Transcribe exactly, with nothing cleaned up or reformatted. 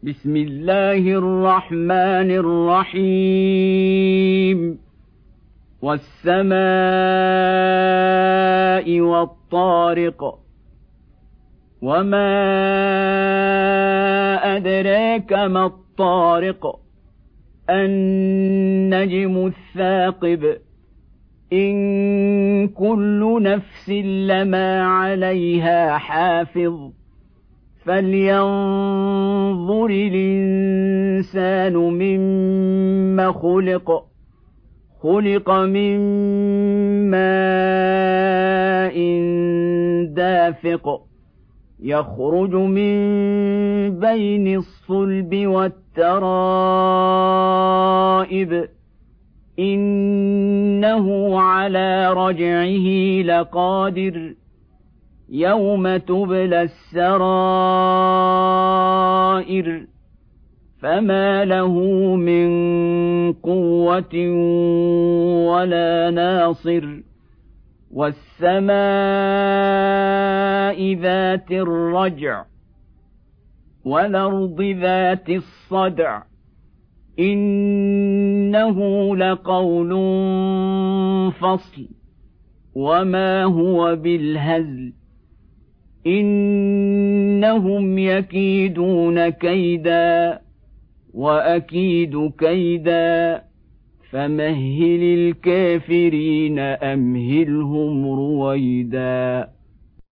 بسم الله الرحمن الرحيم والسماء والطارق وما أدراك ما الطارق النجم الثاقب إن كل نفس لما عليها حافظ فلينظر الإنسان مما خلق خلق من ماء دافق يخرج من بين الصلب والترائب إنه على رجعه لقادر يوم تبلى السرائر فما له من قوة ولا ناصر والسماء ذات الرجع والأرض ذات الصدع إنه لقول فصل وما هو بالهزل إنهم يكيدون كيدا وأكيد كيدا فمهل الكافرين أمهلهم رويدا.